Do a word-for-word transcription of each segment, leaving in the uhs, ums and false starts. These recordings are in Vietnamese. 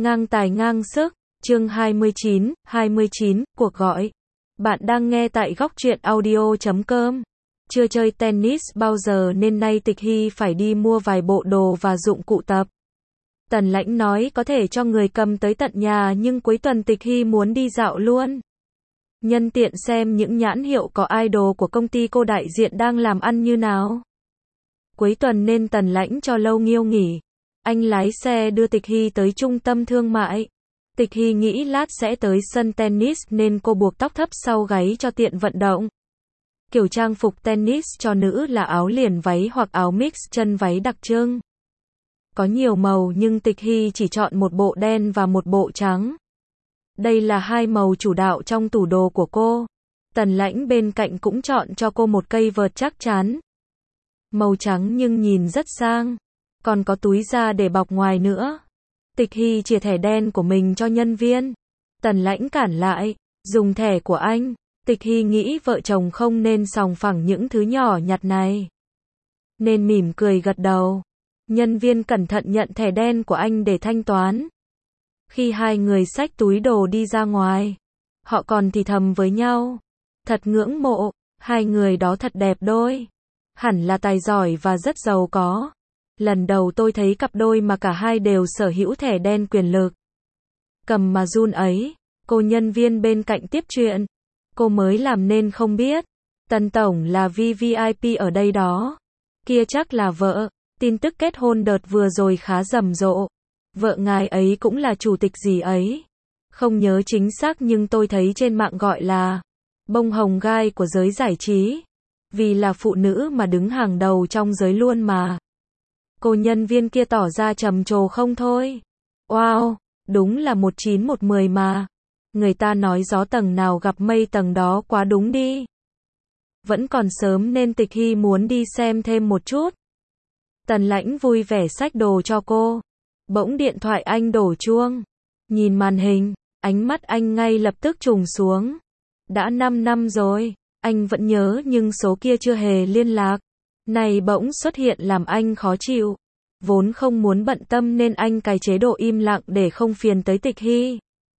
Ngang tài ngang sức, chương hai mươi chín, hai mươi chín, cuộc gọi. Bạn đang nghe tại góc truyện audio chấm com. Chưa chơi tennis bao giờ nên nay Tịch Hy phải đi mua vài bộ đồ và dụng cụ tập. Tần Lãnh nói có thể cho người cầm tới tận nhà nhưng cuối tuần Tịch Hy muốn đi dạo luôn. Nhân tiện xem những nhãn hiệu có idol của công ty cô đại diện đang làm ăn như nào. Cuối tuần nên Tần Lãnh cho Lâu Nghiêu nghỉ. Anh lái xe đưa Tịch Hy tới trung tâm thương mại. Tịch Hy nghĩ lát sẽ tới sân tennis nên cô buộc tóc thấp sau gáy cho tiện vận động. Kiểu trang phục tennis cho nữ là áo liền váy hoặc áo mix chân váy đặc trưng. Có nhiều màu nhưng Tịch Hy chỉ chọn một bộ đen và một bộ trắng. Đây là hai màu chủ đạo trong tủ đồ của cô. Tần Lãnh bên cạnh cũng chọn cho cô một cây vợt chắc chắn. Màu trắng nhưng nhìn rất sang. Còn có túi da để bọc ngoài nữa. Tịch Hy chìa thẻ đen của mình cho nhân viên. Tần Lãnh cản lại. Dùng thẻ của anh. Tịch Hy nghĩ vợ chồng không nên sòng phẳng những thứ nhỏ nhặt này. Nên mỉm cười gật đầu. Nhân viên cẩn thận nhận thẻ đen của anh để thanh toán. Khi hai người xách túi đồ đi ra ngoài, họ còn thì thầm với nhau. Thật ngưỡng mộ, hai người đó thật đẹp đôi. Hẳn là tài giỏi và rất giàu có. Lần đầu tôi thấy cặp đôi mà cả hai đều sở hữu thẻ đen quyền lực. Cầm mà run ấy, cô nhân viên bên cạnh tiếp chuyện. Cô mới làm nên không biết. Tần Tổng là vê vê i pê ở đây đó. Kia chắc là vợ. Tin tức kết hôn đợt vừa rồi khá rầm rộ. Vợ ngài ấy cũng là chủ tịch gì ấy. Không nhớ chính xác nhưng tôi thấy trên mạng gọi là bông hồng gai của giới giải trí. Vì là phụ nữ mà đứng hàng đầu trong giới luôn mà. Cô nhân viên kia tỏ ra trầm trồ không thôi. Wow, đúng là một chín một mười mà. Người ta nói gió tầng nào gặp mây tầng đó quá đúng đi. Vẫn còn sớm nên Tịch Hy muốn đi xem thêm một chút. Tần Lãnh vui vẻ xách đồ cho cô. Bỗng điện thoại anh đổ chuông. Nhìn màn hình, ánh mắt anh ngay lập tức trùng xuống. Đã năm năm rồi, anh vẫn nhớ nhưng số kia chưa hề liên lạc. Này bỗng xuất hiện làm anh khó chịu. Vốn không muốn bận tâm nên anh cài chế độ im lặng để không phiền tới Tịch Hy.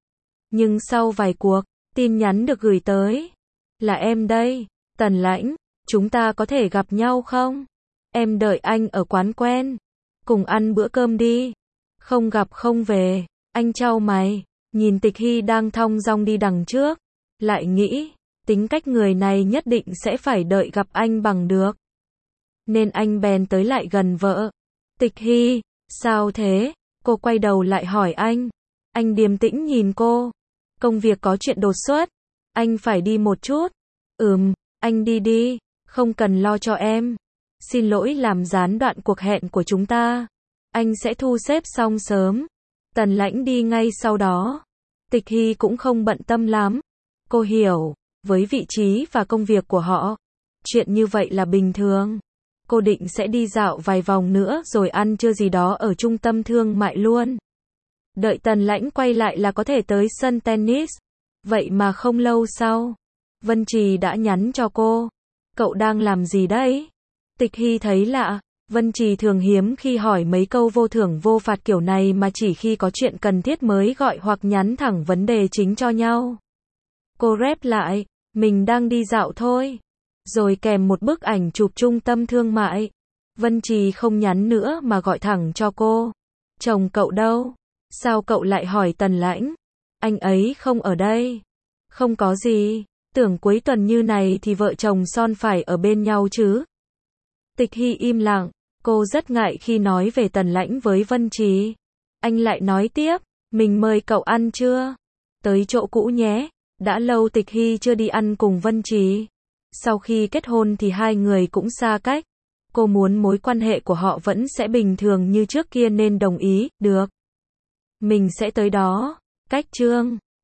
Nhưng sau vài cuộc, tin nhắn được gửi tới. Là em đây, Tần Lãnh, chúng ta có thể gặp nhau không? Em đợi anh ở quán quen. Cùng ăn bữa cơm đi. Không gặp không về. Anh chau mày. Nhìn Tịch Hy đang thong dong đi đằng trước. Lại nghĩ, tính cách người này nhất định sẽ phải đợi gặp anh bằng được. Nên anh bèn tới lại gần vợ. Tịch Hy, sao thế? Cô quay đầu lại hỏi anh. Anh điềm tĩnh nhìn cô. Công việc có chuyện đột xuất. Anh phải đi một chút. Ừm, anh đi đi. Không cần lo cho em. Xin lỗi làm gián đoạn cuộc hẹn của chúng ta. Anh sẽ thu xếp xong sớm. Tần Lãnh đi ngay sau đó. Tịch Hy cũng không bận tâm lắm. Cô hiểu, với vị trí và công việc của họ, chuyện như vậy là bình thường. Cô định sẽ đi dạo vài vòng nữa rồi ăn trưa gì đó ở trung tâm thương mại luôn. Đợi Tần Lãnh quay lại là có thể tới sân tennis. Vậy mà không lâu sau, Vân Trì đã nhắn cho cô. Cậu đang làm gì đấy? Tịch Hy thấy lạ. Vân Trì thường hiếm khi hỏi mấy câu vô thưởng vô phạt kiểu này mà chỉ khi có chuyện cần thiết mới gọi hoặc nhắn thẳng vấn đề chính cho nhau. Cô rep lại, mình đang đi dạo thôi. Rồi kèm một bức ảnh chụp trung tâm thương mại. Vân Trì không nhắn nữa mà gọi thẳng cho cô. Chồng cậu đâu? Sao cậu lại hỏi Tần Lãnh? Anh ấy không ở đây. Không có gì. Tưởng cuối tuần như này thì vợ chồng son phải ở bên nhau chứ. Tịch Hy im lặng. Cô rất ngại khi nói về Tần Lãnh với Vân Trì. Anh lại nói tiếp. Mình mời cậu ăn chưa? Tới chỗ cũ nhé. Đã lâu Tịch Hy chưa đi ăn cùng Vân Trì. Sau khi kết hôn thì hai người cũng xa cách. Cô muốn mối quan hệ của họ vẫn sẽ bình thường như trước kia nên đồng ý. Được. Mình sẽ tới đó. Cách chương